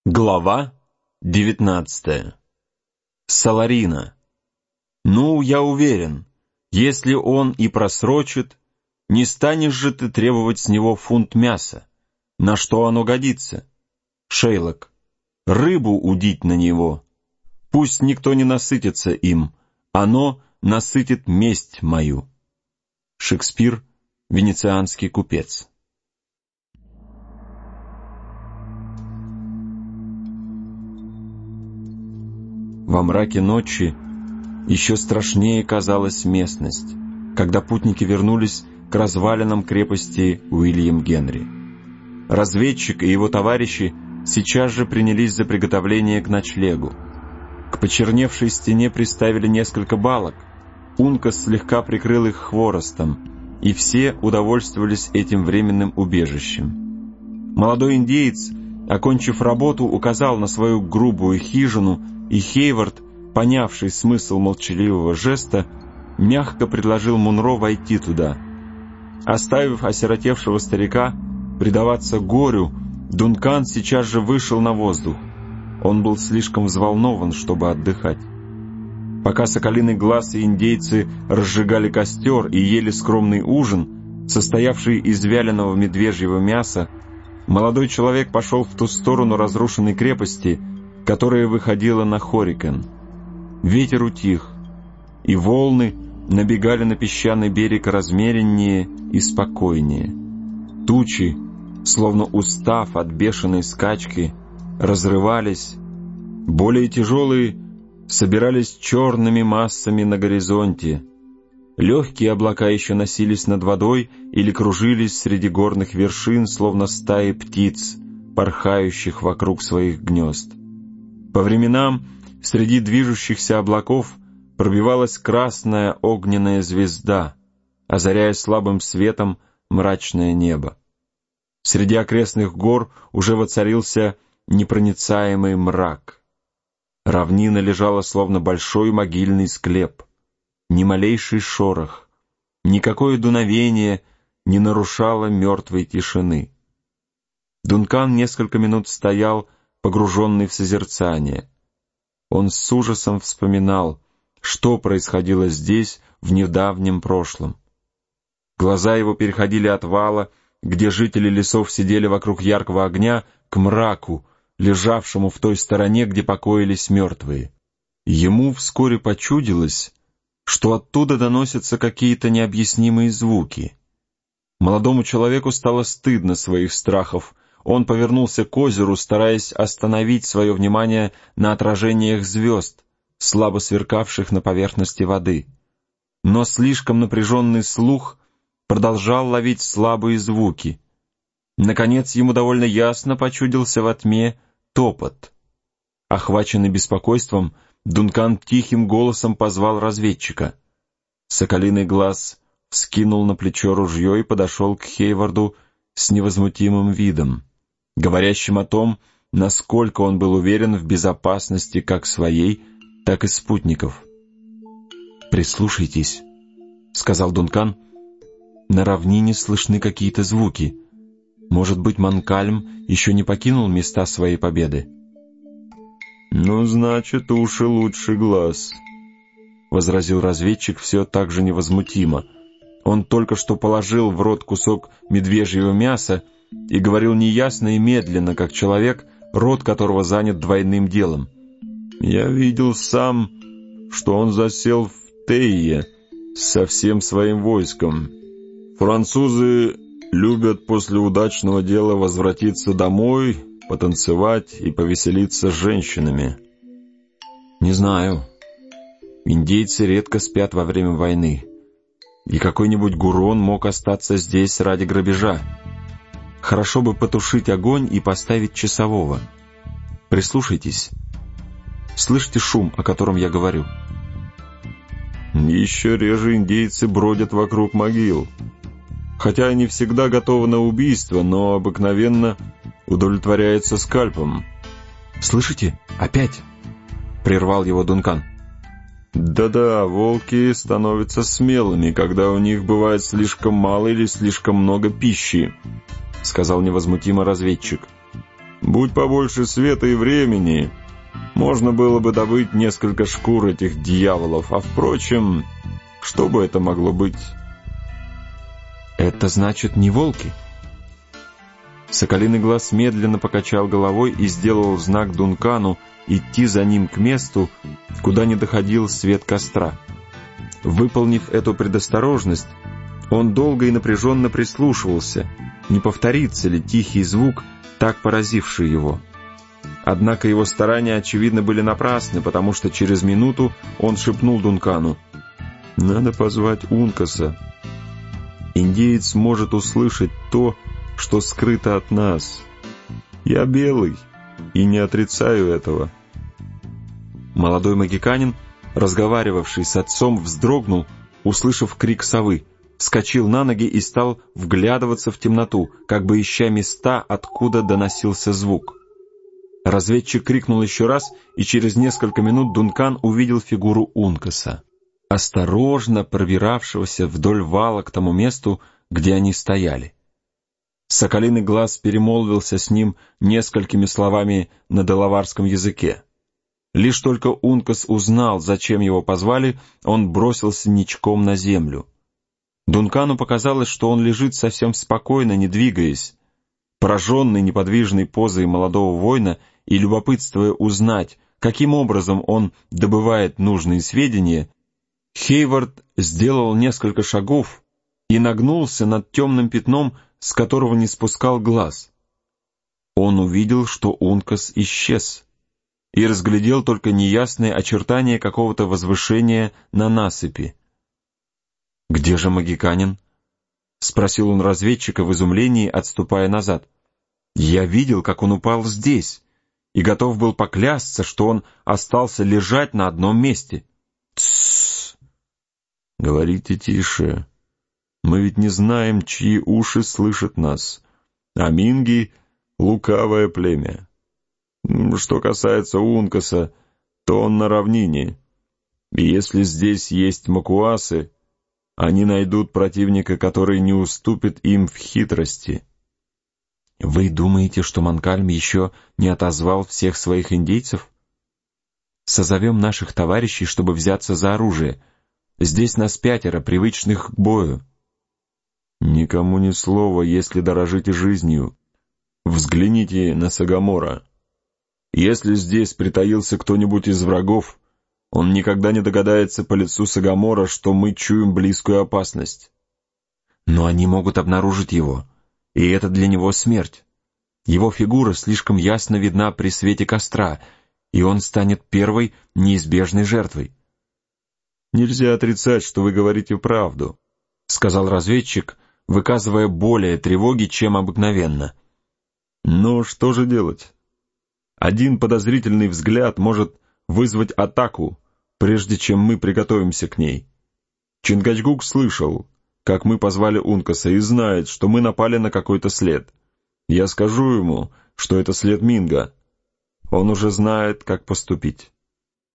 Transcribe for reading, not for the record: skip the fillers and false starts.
Глава 19. Саларина. Ну, я уверен, если он и просрочит, не станешь же ты требовать с него фунт мяса. На что оно годится? Шейлок. Рыбу удить на него. Пусть никто не насытится им, оно насытит месть мою. Шекспир, венецианский купец. Во мраке ночи еще страшнее казалась местность, когда путники вернулись к развалинам крепости Уильям Генри. Разведчик и его товарищи сейчас же принялись за приготовление к ночлегу. К почерневшей стене приставили несколько балок, Ункас слегка прикрыл их хворостом, и все удовольствовались этим временным убежищем. Молодой индеец, окончив работу, указал на свою грубую хижину, и Хейвард, понявший смысл молчаливого жеста, мягко предложил Мунро войти туда. Оставив осиротевшего старика предаваться горю, Дункан сейчас же вышел на воздух. Он был слишком взволнован, чтобы отдыхать. Пока Соколиный Глаз и индейцы разжигали костер и ели скромный ужин, состоявший из вяленого медвежьего мяса, молодой человек пошел в ту сторону разрушенной крепости, которая выходила на Хорикен. Ветер утих, и волны набегали на песчаный берег размереннее и спокойнее. Тучи, словно устав от бешеной скачки, разрывались, более тяжелые собирались черными массами на горизонте. Легкие облака еще носились над водой или кружились среди горных вершин, словно стаи птиц, порхающих вокруг своих гнезд. По временам среди движущихся облаков пробивалась красная огненная звезда, озаряя слабым светом мрачное небо. Среди окрестных гор уже воцарился непроницаемый мрак. Равнина лежала словно большой могильный склеп. Ни малейший шорох, никакое дуновение не нарушало мертвой тишины. Дункан несколько минут стоял, погруженный в созерцание. Он с ужасом вспоминал, что происходило здесь в недавнем прошлом. Глаза его переходили от вала, где жители лесов сидели вокруг яркого огня, к мраку, лежавшему в той стороне, где покоились мертвые. Ему вскоре почудилось, что оттуда доносятся какие-то необъяснимые звуки. Молодому человеку стало стыдно своих страхов. Он повернулся к озеру, стараясь остановить свое внимание на отражениях звезд, слабо сверкавших на поверхности воды. Но слишком напряженный слух продолжал ловить слабые звуки. Наконец ему довольно ясно почудился во тьме топот. Охваченный беспокойством, Дункан тихим голосом позвал разведчика. Соколиный Глаз вскинул на плечо ружье и подошел к Хейварду с невозмутимым видом, говорящим о том, насколько он был уверен в безопасности как своей, так и спутников. «Прислушайтесь», — сказал Дункан. «На равнине слышны какие-то звуки. Может быть, Манкальм еще не покинул места своей победы?» «Ну, значит, уши лучше глаз», — возразил разведчик все так же невозмутимо. Он только что положил в рот кусок медвежьего мяса и говорил неясно и медленно, как человек, рот которого занят двойным делом. «Я видел сам, что он засел в Тейе со всем своим войском. Французы любят после удачного дела возвратиться домой, потанцевать и повеселиться с женщинами». «Не знаю. Индейцы редко спят во время войны, и какой-нибудь Гурон мог остаться здесь ради грабежа. Хорошо бы потушить огонь и поставить часового. Прислушайтесь. Слышите шум, о котором я говорю?» «Еще реже индейцы бродят вокруг могил. Хотя они всегда готовы на убийство, но обыкновенно удовлетворяются скальпом». «Слышите? Опять?» — прервал его Дункан. «Да-да, волки становятся смелыми, когда у них бывает слишком мало или слишком много пищи», — сказал невозмутимо разведчик. Будь побольше света и времени, можно было бы добыть несколько шкур этих дьяволов, а впрочем, что бы это могло быть? Это значит не волки? Соколиный глаз медленно покачал головой и сделал знак Дункану идти за ним к месту, куда не доходил свет костра. Выполнив эту предосторожность, он долго и напряженно прислушивался, не повторится ли тихий звук, так поразивший его. Однако его старания, очевидно, были напрасны, потому что через минуту он шепнул Дункану: «Надо позвать Ункаса. Индеец может услышать то, что скрыто от нас. Я белый и не отрицаю этого». Молодой магиканин, разговаривавший с отцом, вздрогнул, услышав крик совы, вскочил на ноги и стал вглядываться в темноту, как бы ища места, откуда доносился звук. Разведчик крикнул еще раз, и через несколько минут Дункан увидел фигуру Ункаса, осторожно пробиравшегося вдоль вала к тому месту, где они стояли. Соколиный глаз перемолвился с ним несколькими словами на делаварском языке. Лишь только Ункас узнал, зачем его позвали, он бросился ничком на землю. Дункану показалось, что он лежит совсем спокойно, не двигаясь. Пораженный неподвижной позой молодого воина и любопытствуя узнать, каким образом он добывает нужные сведения, Хейвард сделал несколько шагов и нагнулся над темным пятном, с которого не спускал глаз. Он увидел, что Ункас исчез, и разглядел только неясные очертания какого-то возвышения на насыпи. «Где же магиканин?» — спросил он разведчика в изумлении, отступая назад. «Я видел, как он упал здесь, и готов был поклясться, что он остался лежать на одном месте». «Тссс! Говорите тише. Мы ведь не знаем, чьи уши слышат нас. А минги — лукавое племя. Что касается Ункаса, то он на равнине. И если здесь есть макуасы, они найдут противника, который не уступит им в хитрости». «Вы думаете, что Манкальм еще не отозвал всех своих индейцев? Созовем наших товарищей, чтобы взяться за оружие. Здесь нас 5, привычных к бою». «Никому ни слова, если дорожите жизнью. Взгляните на Сагамора. Если здесь притаился кто-нибудь из врагов, он никогда не догадается по лицу Сагамора, что мы чуем близкую опасность». «Но они могут обнаружить его, и это для него смерть. Его фигура слишком ясно видна при свете костра, и он станет первой неизбежной жертвой». «Нельзя отрицать, что вы говорите правду», — сказал разведчик, выказывая более тревоги, чем обыкновенно. «Но что же делать? Один подозрительный взгляд может вызвать атаку, прежде чем мы приготовимся к ней. Чингачгук слышал, как мы позвали Ункаса, и знает, что мы напали на какой-то след. Я скажу ему, что это след Минга. Он уже знает, как поступить».